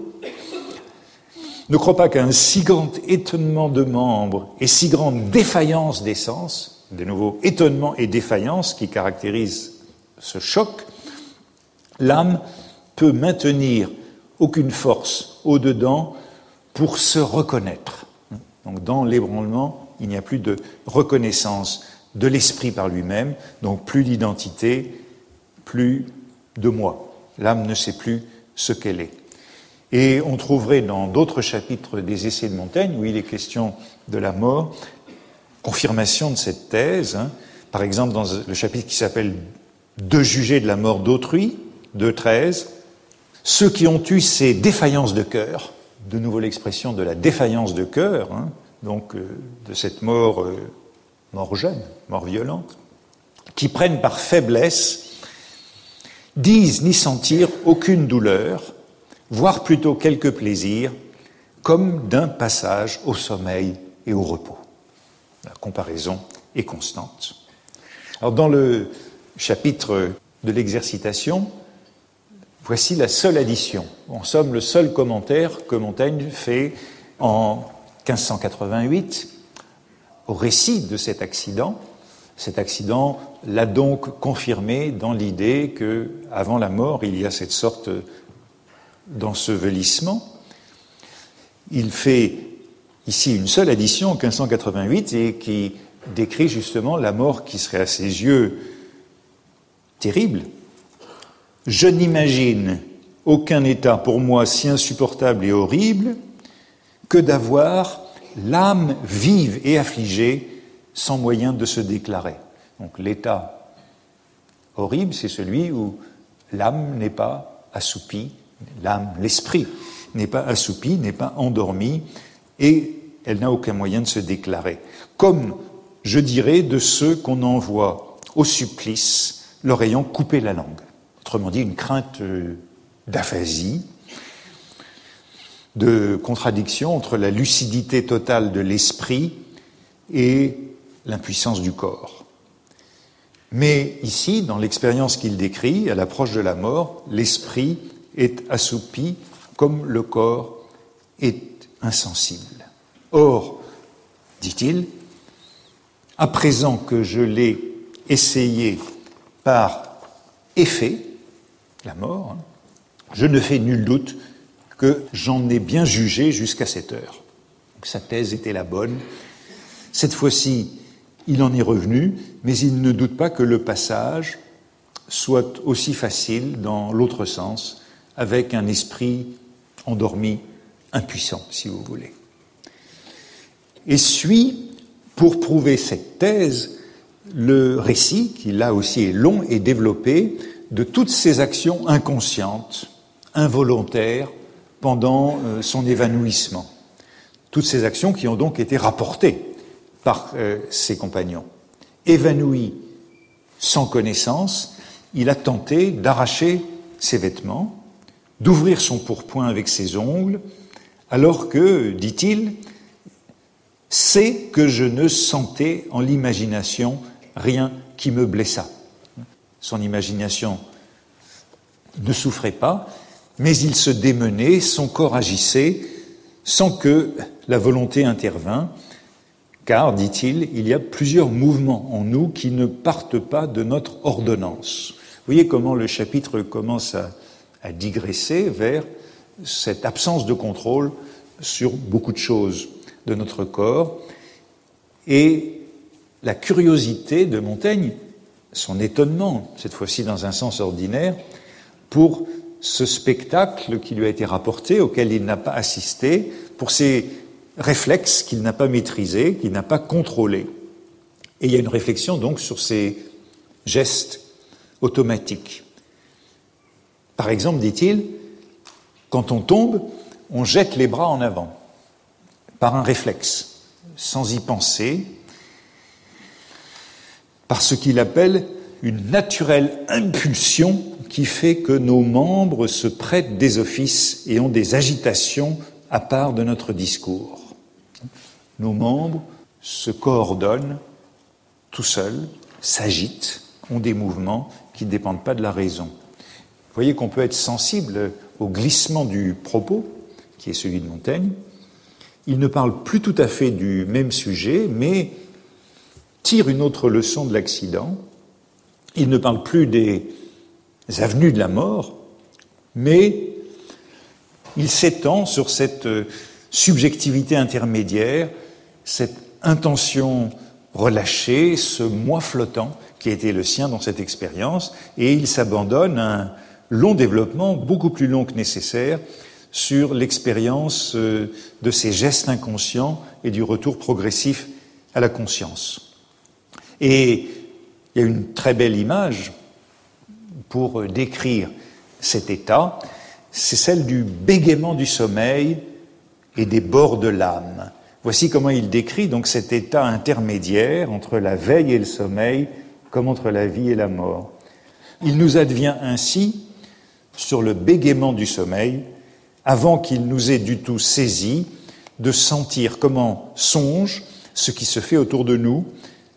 ne croit pas qu'un si grand étonnement de membres et si grande défaillance des sens, de nouveau étonnement et défaillance qui caractérisent ce choc, l'âme peut maintenir aucune force au-dedans pour se reconnaître. Donc dans l'ébranlement, il n'y a plus de reconnaissance de l'esprit par lui-même, donc plus d'identité, plus de moi. L'âme ne sait plus ce qu'elle est. Et on trouverait dans d'autres chapitres des Essais de Montaigne, où il est question de la mort, confirmation de cette thèse, par exemple dans le chapitre qui s'appelle « De juger de la mort d'autrui », 2.13, ceux qui ont eu ces défaillances de cœur, de nouveau l'expression de la défaillance de cœur, donc de cette mort, mort jeune, mort violente, qui prennent par faiblesse, disent n'y sentir aucune douleur, voire plutôt quelques plaisirs, comme d'un passage au sommeil et au repos. La comparaison est constante. Alors dans le chapitre de l'exercitation, voici la seule addition. En somme, le seul commentaire que Montaigne fait en 1588 au récit de cet accident. Cet accident l'a donc confirmé dans l'idée qu'avant la mort, il y a cette sorte d'ensevelissement. Il fait ici une seule addition en 1588 et qui décrit justement la mort qui serait à ses yeux terrible. « Je n'imagine aucun état pour moi si insupportable et horrible que d'avoir l'âme vive et affligée sans moyen de se déclarer. » Donc l'état horrible, c'est celui où l'âme n'est pas assoupie, l'âme, l'esprit n'est pas assoupi, n'est pas endormi, et elle n'a aucun moyen de se déclarer. Comme, je dirais, de ceux qu'on envoie au supplice leur ayant coupé la langue. Autrement dit, une crainte d'aphasie, de contradiction entre la lucidité totale de l'esprit et l'impuissance du corps. Mais ici, dans l'expérience qu'il décrit, à l'approche de la mort, l'esprit est assoupi comme le corps est insensible. Or, dit-il, à présent que je l'ai essayé par effet, la mort, je ne fais nul doute que j'en ai bien jugé jusqu'à cette heure. Donc, sa thèse était la bonne. Cette fois-ci, il en est revenu, mais il ne doute pas que le passage soit aussi facile dans l'autre sens, avec un esprit endormi, impuissant, si vous voulez. Et suit, pour prouver cette thèse, le récit, qui là aussi est long et développé, de toutes ces actions inconscientes, involontaires, pendant son évanouissement. Toutes ces actions qui ont donc été rapportées par ses compagnons. Évanoui sans connaissance, il a tenté d'arracher ses vêtements, d'ouvrir son pourpoint avec ses ongles, alors que, dit-il, c'est que je ne sentais en l'imagination rien qui me blessât. Son imagination ne souffrait pas, mais il se démenait, son corps agissait, sans que la volonté intervînt, car, dit-il, il y a plusieurs mouvements en nous qui ne partent pas de notre ordonnance. Vous voyez comment le chapitre commence à digresser vers cette absence de contrôle sur beaucoup de choses de notre corps, et la curiosité de Montaigne, son étonnement, cette fois-ci dans un sens ordinaire, pour ce spectacle qui lui a été rapporté, auquel il n'a pas assisté, pour ces réflexes qu'il n'a pas maîtrisés, qu'il n'a pas contrôlés. Et il y a une réflexion donc sur ces gestes automatiques. Par exemple, dit-il, quand on tombe, on jette les bras en avant, par un réflexe, sans y penser, par ce qu'il appelle une naturelle impulsion qui fait que nos membres se prêtent des offices et ont des agitations à part de notre discours. Nos membres se coordonnent tout seuls, s'agitent, ont des mouvements qui ne dépendent pas de la raison. Vous voyez qu'on peut être sensible au glissement du propos, qui est celui de Montaigne. Il ne parle plus tout à fait du même sujet, mais tire une autre leçon de l'accident. Il ne parle plus des avenues de la mort, mais il s'étend sur cette subjectivité intermédiaire, cette intention relâchée, ce moi flottant qui a été le sien dans cette expérience, et il s'abandonne à un long développement, beaucoup plus long que nécessaire, sur l'expérience de ces gestes inconscients et du retour progressif à la conscience. Et il y a une très belle image pour décrire cet état, c'est celle du bégaiement du sommeil et des bords de l'âme. Voici comment il décrit donc cet état intermédiaire entre la veille et le sommeil, comme entre la vie et la mort. Il nous advient ainsi, sur le bégaiement du sommeil, avant qu'il nous ait du tout saisi, de sentir comment songe ce qui se fait autour de nous,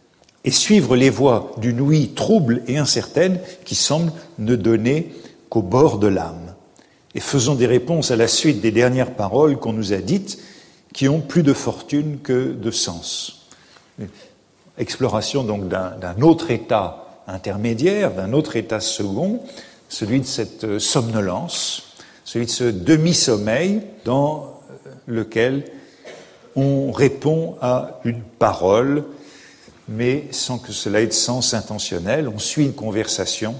et suivre les voies d'une ouïe trouble et incertaine qui semble ne donner qu'au bord de l'âme. Et faisons des réponses à la suite des dernières paroles qu'on nous a dites, qui ont plus de fortune que de sens. Exploration donc d'un autre état intermédiaire, d'un autre état second, celui de cette somnolence, celui de ce demi-sommeil dans lequel on répond à une parole, mais sans que cela ait de sens intentionnel. On suit une conversation.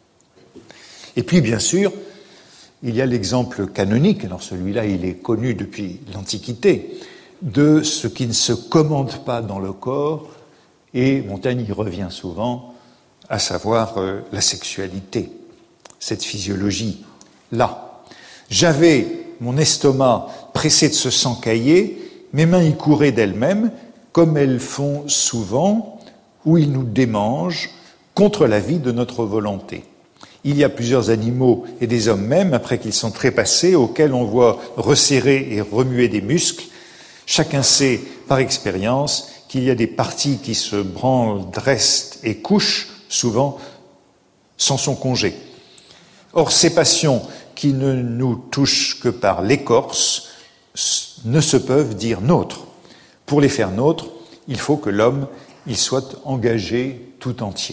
Et puis, bien sûr, il y a l'exemple canonique, alors celui-là, il est connu depuis l'Antiquité, de ce qui ne se commande pas dans le corps, et Montaigne y revient souvent, à savoir la sexualité, cette physiologie-là. J'avais mon estomac pressé de se s'encailler, mes mains y couraient d'elles-mêmes, comme elles font souvent, où ils nous démangent contre l'avis de notre volonté. Il y a plusieurs animaux et des hommes même, après qu'ils sont trépassés, auxquels on voit resserrer et remuer des muscles. Chacun sait par expérience qu'il y a des parties qui se branlent, dressent et couchent, souvent sans son congé. Or, ces passions qui ne nous touchent que par l'écorce ne se peuvent dire nôtres. Pour les faire nôtres, il faut que l'homme il soit engagé tout entier.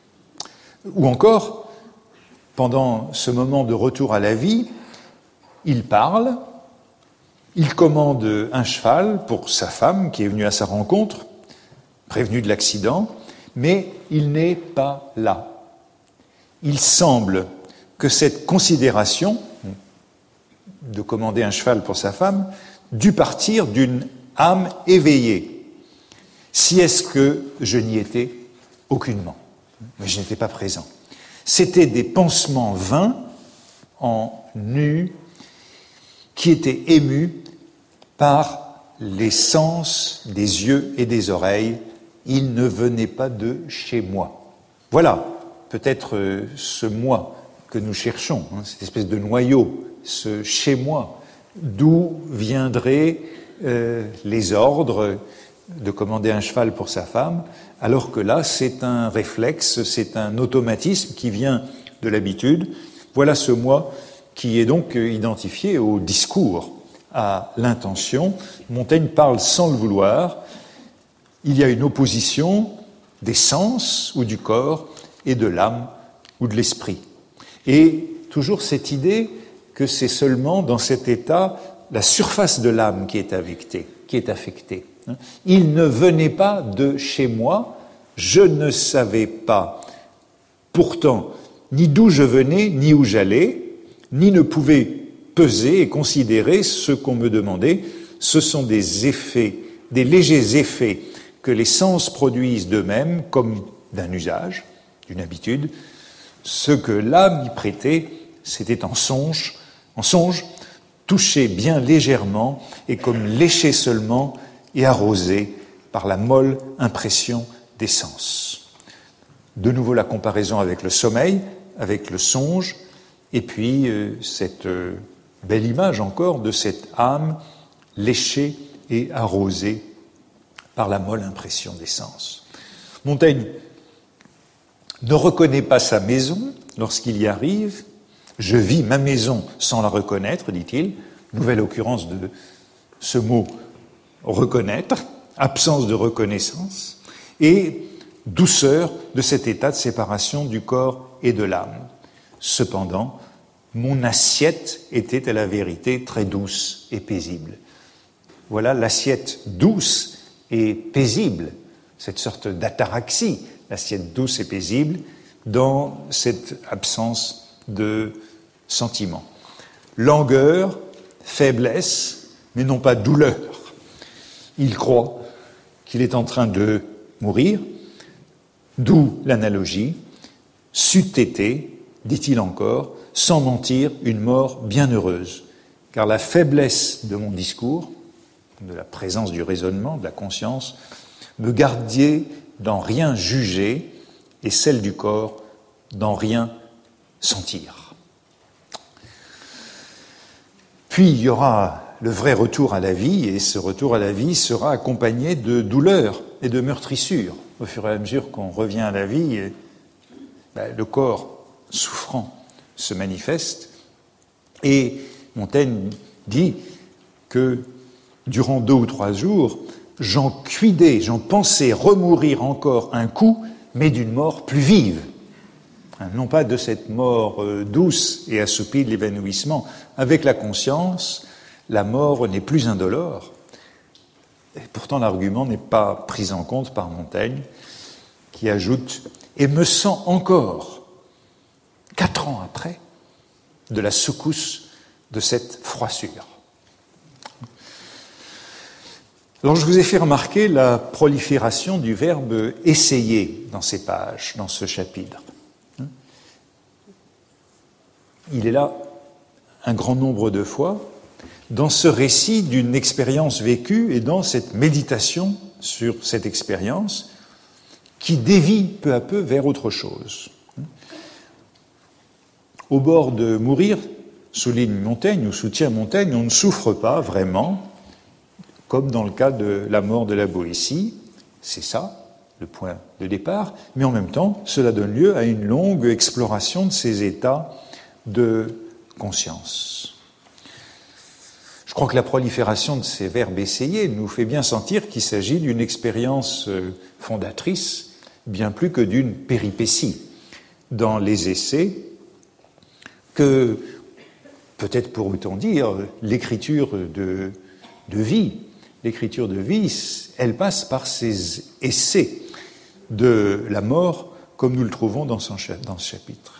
Ou encore, pendant ce moment de retour à la vie, il parle, il commande un cheval pour sa femme qui est venue à sa rencontre, prévenue de l'accident, mais il n'est pas là. Il semble que cette considération de commander un cheval pour sa femme dû partir d'une âme éveillée. Si est-ce que je n'y étais aucunement, mais je n'étais pas présent. C'étaient des pansements vains en nu qui étaient émus par les sens des yeux et des oreilles. Ils ne venaient pas de chez moi. Voilà peut-être ce moi que nous cherchons, cette espèce de noyau, ce chez moi, d'où viendraient les ordres de commander un cheval pour sa femme, alors que là, c'est un réflexe, c'est un automatisme qui vient de l'habitude. Voilà ce moi qui est donc identifié au discours, à l'intention. Montaigne parle sans le vouloir. Il y a une opposition des sens ou du corps et de l'âme ou de l'esprit. Et toujours cette idée que c'est seulement dans cet état la surface de l'âme qui est affectée. Il ne venait pas de chez moi, je ne savais pas pourtant ni d'où je venais, ni où j'allais, ni ne pouvais peser et considérer ce qu'on me demandait. Ce sont des effets, des légers effets que les sens produisent d'eux-mêmes, comme d'un usage, d'une habitude. Ce que l'âme y prêtait, c'était en songe, touché bien légèrement et comme léché seulement et arrosé par la molle impression des sens. De nouveau la comparaison avec le sommeil, avec le songe, et puis cette belle image encore de cette âme léchée et arrosée par la molle impression des sens. Montaigne ne reconnaît pas sa maison lorsqu'il y arrive. Je vis ma maison sans la reconnaître, dit-il. Nouvelle occurrence de ce mot reconnaître, absence de reconnaissance, et douceur de cet état de séparation du corps et de l'âme. Cependant, mon assiette était à la vérité très douce et paisible. Voilà l'assiette douce et paisible, cette sorte d'ataraxie, l'assiette douce et paisible, dans cette absence de sentiment. Langueur, faiblesse, mais non pas douleur. Il croit qu'il est en train de mourir, d'où l'analogie. C'eût été, dit-il encore, sans mentir, une mort bien heureuse, car la faiblesse de mon discours, de la présence du raisonnement, de la conscience, me gardait d'en rien juger et celle du corps d'en rien sentir. Puis il y aura le vrai retour à la vie, et ce retour à la vie sera accompagné de douleur et de meurtrissures. Au fur et à mesure qu'on revient à la vie, le corps souffrant se manifeste. Et Montaigne dit que durant 2 ou 3 jours, j'en cuidais, j'en pensais remourir encore un coup, mais d'une mort plus vive. Non pas de cette mort douce et assoupie de l'évanouissement. Avec la conscience, la mort n'est plus indolore. Et pourtant, l'argument n'est pas pris en compte par Montaigne, qui ajoute « Et me sens encore, 4 ans après, de la secousse de cette froissure. » Alors, je vous ai fait remarquer la prolifération du verbe « essayer » dans ces pages, dans ce chapitre. Il est là un grand nombre de fois dans ce récit d'une expérience vécue et dans cette méditation sur cette expérience qui dévie peu à peu vers autre chose. Au bord de mourir, souligne Montaigne ou soutient Montaigne, on ne souffre pas vraiment, comme dans le cas de la mort de la Boétie, c'est ça le point de départ, mais en même temps, cela donne lieu à une longue exploration de ces états de conscience. Je crois que la prolifération de ces verbes essayés nous fait bien sentir qu'il s'agit d'une expérience fondatrice, bien plus que d'une péripétie. Dans les essais, que peut-être pourrait-on dire l'écriture de vie. L'écriture de vie, elle passe par ces essais de la mort, comme nous le trouvons dans ce chapitre.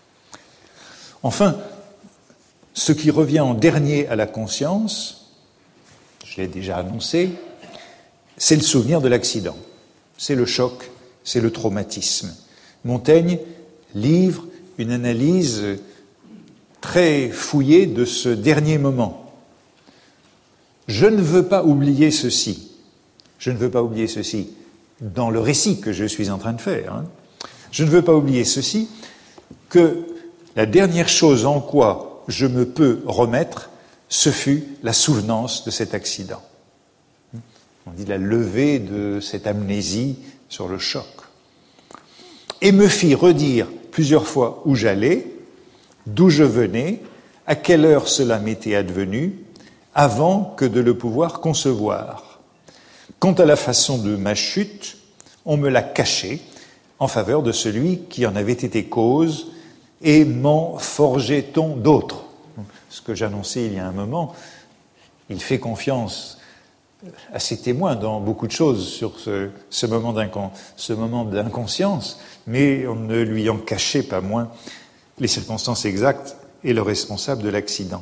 Enfin, ce qui revient en dernier à la conscience, je l'ai déjà annoncé, c'est le souvenir de l'accident. C'est le choc, c'est le traumatisme. Montaigne livre une analyse très fouillée de ce dernier moment. Je ne veux pas oublier ceci. Je ne veux pas oublier ceci dans le récit que je suis en train de faire. Je ne veux pas oublier ceci, que la dernière chose en quoi je me peux remettre, ce fut la souvenance de cet accident. On dit la levée de cette amnésie sur le choc. Et me fit redire plusieurs fois où j'allais, d'où je venais, à quelle heure cela m'était advenu, avant que de le pouvoir concevoir. Quant à la façon de ma chute, on me l'a cachée en faveur de celui qui en avait été cause, et m'en forgeait-on d'autres. Ce que j'annonçais il y a un moment, il fait confiance à ses témoins dans beaucoup de choses sur ce moment d'inconscience, mais on ne lui en cachait pas moins les circonstances exactes et le responsable de l'accident.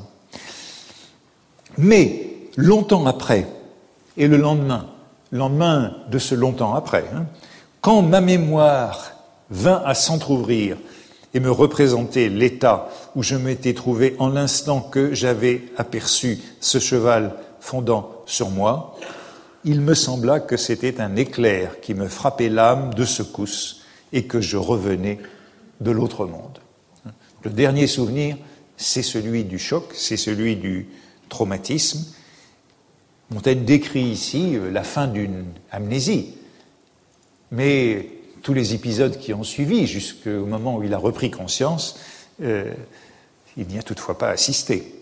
Mais, longtemps après, et le lendemain de ce longtemps après, quand ma mémoire vint à s'entr'ouvrir et me représenter l'état où je m'étais trouvé en l'instant que j'avais aperçu ce cheval fondant sur moi, il me sembla que c'était un éclair qui me frappait l'âme de secousse et que je revenais de l'autre monde. Le dernier souvenir, c'est celui du choc, c'est celui du traumatisme. Montaigne décrit ici la fin d'une amnésie, mais tous les épisodes qui ont suivi jusqu'au moment où il a repris conscience, il n'y a toutefois pas assisté.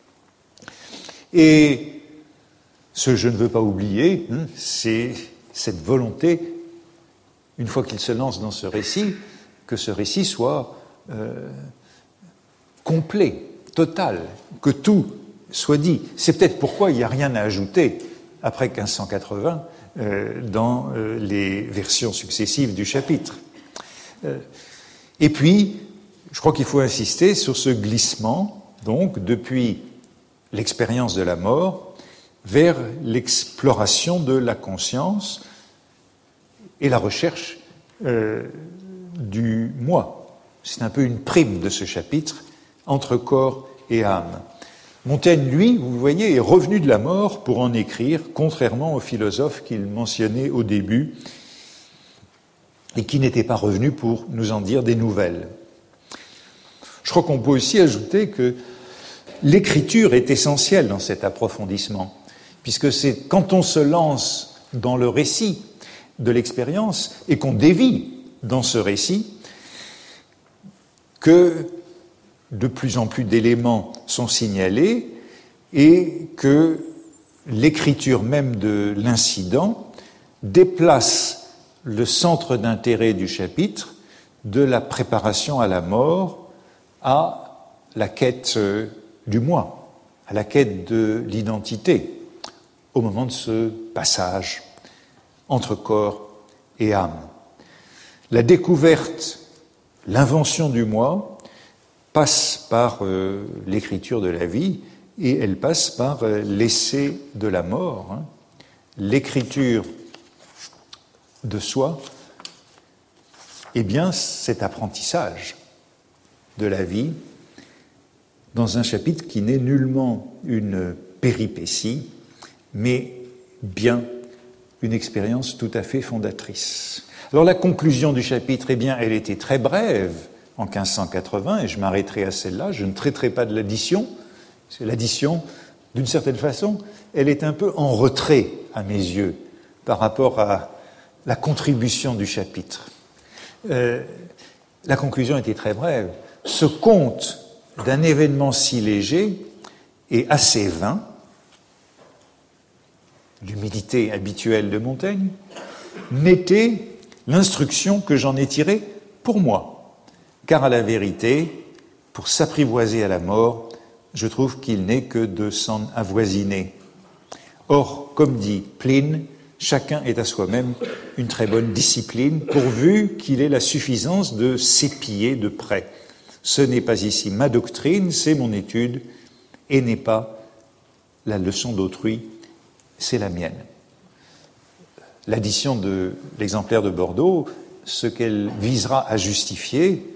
Et ce « je ne veux pas oublier », c'est cette volonté, une fois qu'il se lance dans ce récit, que ce récit soit complet, total, que tout soit dit. C'est peut-être pourquoi il n'y a rien à ajouter après 1580 dans les versions successives du chapitre. Et puis, je crois qu'il faut insister sur ce glissement, donc, depuis l'expérience de la mort vers l'exploration de la conscience et la recherche du moi. C'est un peu une prime de ce chapitre, entre corps et âme. Montaigne, lui, vous voyez, est revenu de la mort pour en écrire, contrairement aux philosophes qu'il mentionnait au début et qui n'étaient pas revenus pour nous en dire des nouvelles. Je crois qu'on peut aussi ajouter que l'écriture est essentielle dans cet approfondissement, puisque c'est quand on se lance dans le récit de l'expérience et qu'on dévie dans ce récit que de plus en plus d'éléments sont signalés et que l'écriture même de l'incident déplace le centre d'intérêt du chapitre de la préparation à la mort à la quête du moi, à la quête de l'identité, au moment de ce passage entre corps et âme. La découverte, l'invention du moi passe par l'écriture de la vie et elle passe par l'essai de la mort. L'écriture de soi, eh bien, cet apprentissage de la vie dans un chapitre qui n'est nullement une péripétie, mais bien une expérience tout à fait fondatrice. Alors la conclusion du chapitre, eh bien, elle était très brève en 1580, et je m'arrêterai à celle-là, je ne traiterai pas de l'addition. C'est l'addition, d'une certaine façon, elle est un peu en retrait à mes yeux par rapport à la contribution du chapitre. La conclusion était très brève. Ce conte d'un événement si léger et assez vain, l'humilité habituelle de Montaigne, n'était l'instruction que j'en ai tirée pour moi. Car à la vérité, pour s'apprivoiser à la mort, je trouve qu'il n'est que de s'en avoisiner. Or, comme dit Pline, chacun est à soi-même une très bonne discipline, pourvu qu'il ait la suffisance de s'épier de près. Ce n'est pas ici ma doctrine, c'est mon étude, et n'est pas la leçon d'autrui, c'est la mienne. L'addition de l'exemplaire de Bordeaux, ce qu'elle visera à justifier,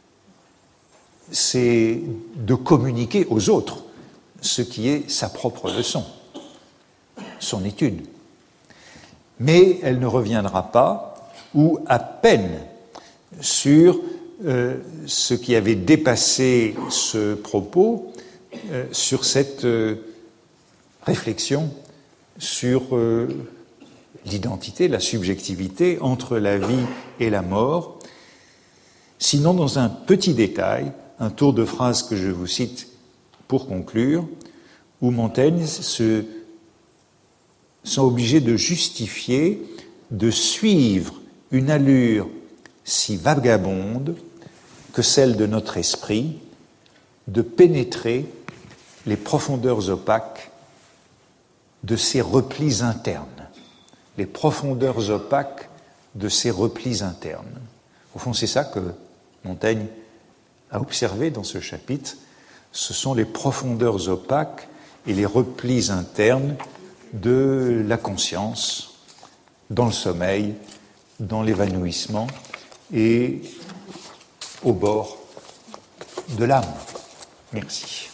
c'est de communiquer aux autres ce qui est sa propre leçon, son étude. Mais elle ne reviendra pas, ou à peine, sur ce qui avait dépassé ce propos, sur cette réflexion sur l'identité, la subjectivité entre la vie et la mort. Sinon, dans un petit détail, un tour de phrase que je vous cite pour conclure, où Montaigne se sont obligés de justifier, de suivre une allure si vagabonde que celle de notre esprit, de pénétrer les profondeurs opaques de ses replis internes. Les profondeurs opaques de ses replis internes. Au fond, c'est ça que Montaigne a observé dans ce chapitre. Ce sont les profondeurs opaques et les replis internes de la conscience, dans le sommeil, dans l'évanouissement et au bord de l'âme. Merci.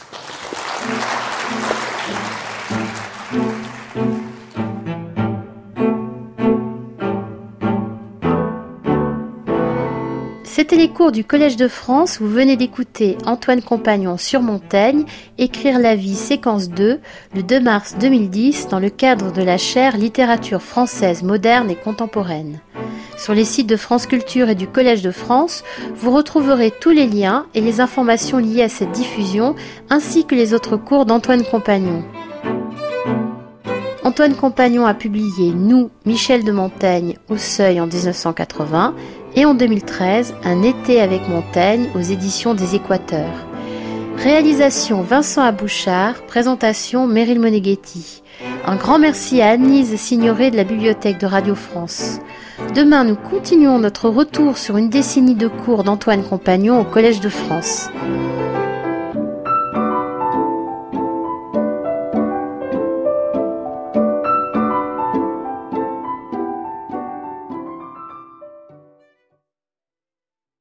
C'était les cours du Collège de France. Vous venez d'écouter Antoine Compagnon sur Montaigne, Écrire la vie, séquence 2, le 2 mars 2010, dans le cadre de la chaire Littérature française moderne et contemporaine. Sur les sites de France Culture et du Collège de France, vous retrouverez tous les liens et les informations liées à cette diffusion, ainsi que les autres cours d'Antoine Compagnon. Antoine Compagnon a publié Nous, Michel de Montaigne, au Seuil en 1980, et en 2013, Un été avec Montaigne aux éditions des Équateurs. Réalisation Vincent Abouchard, présentation Meryl Moneghetti. Un grand merci à Anne-Lise Signoret de la Bibliothèque de Radio France. Demain, nous continuons notre retour sur une décennie de cours d'Antoine Compagnon au Collège de France.